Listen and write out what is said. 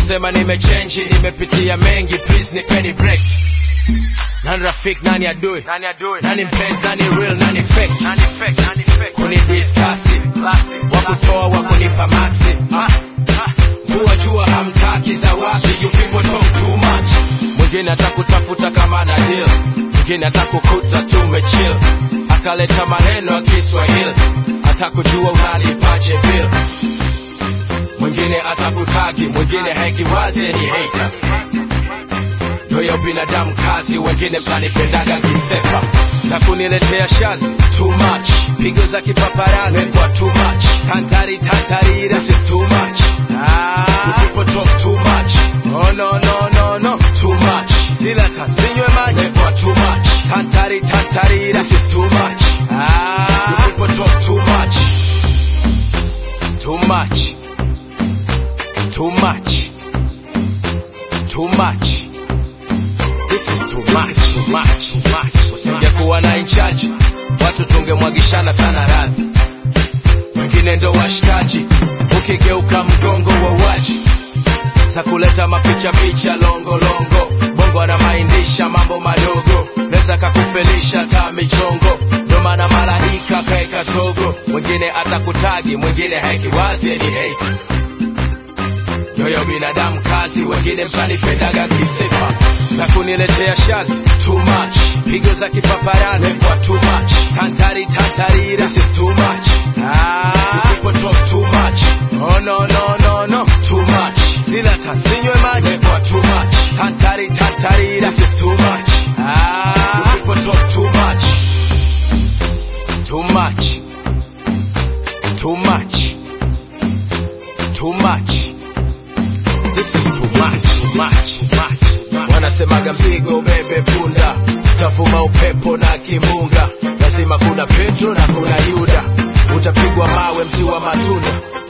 kusema nimechange, nimepitia mengi, please nipeni break. Nani rafiki, nani adui, nani mpenzi, nani real, nani fake, kuni discussi, wakutoa wakunipa maxi. Vua jua hamtaki za wapi, you people talk too much. Mwingine atakutafuta kama na deal, mwingine atakukuta tumechill, akaleta maneno ya Kiswahili, atakujua unalipaje bill. Mwingine atakutagi, mwingine hakiwazi ni hater. Ndio binadamu kazi, wengine mtanipendaga kisepa. Za kuniletea shazi, too much. Pigo za kipaparazi, mekwa too much. Tantari, this is too much. You people talk too much. Oh no, too much. Silata, sinywe maji, mekwa too much. Tantari, this is too much. You people talk too much. Too much. Too much. Too much. This is too much. Usingekuwa na inchaji, watu tungemwagishana sana radhi. Wengine ndo washikaji, ukigeuka mgongo wa waji. Za kuleta mapicha longo, bongo anamaindisha mambo madogo. Neza kakufelisha ta michongo, ndo maana malaika kaeka sogo. Mwingine atakutagi, mwingine hakiwazi ni hate. Ndio binadamu kazi, wengine mtanipendaga kisepa. Za kuniletea shazi, too much. Pigo za kipaparazi, mekwa too much. Tantari, this is too much. You people talk too much. Oh no, too much. Silata, sinywe maji, mekwa too much. Tantari, this is too much. You people talk too much. Too much. Too much. Too much. This is too much. Wanasemaga mzigo bebe punda, utavuma upepo na kimunga. Lazima kuna Petro na kuna Yuda, utapigwa mawe mti wa matunda.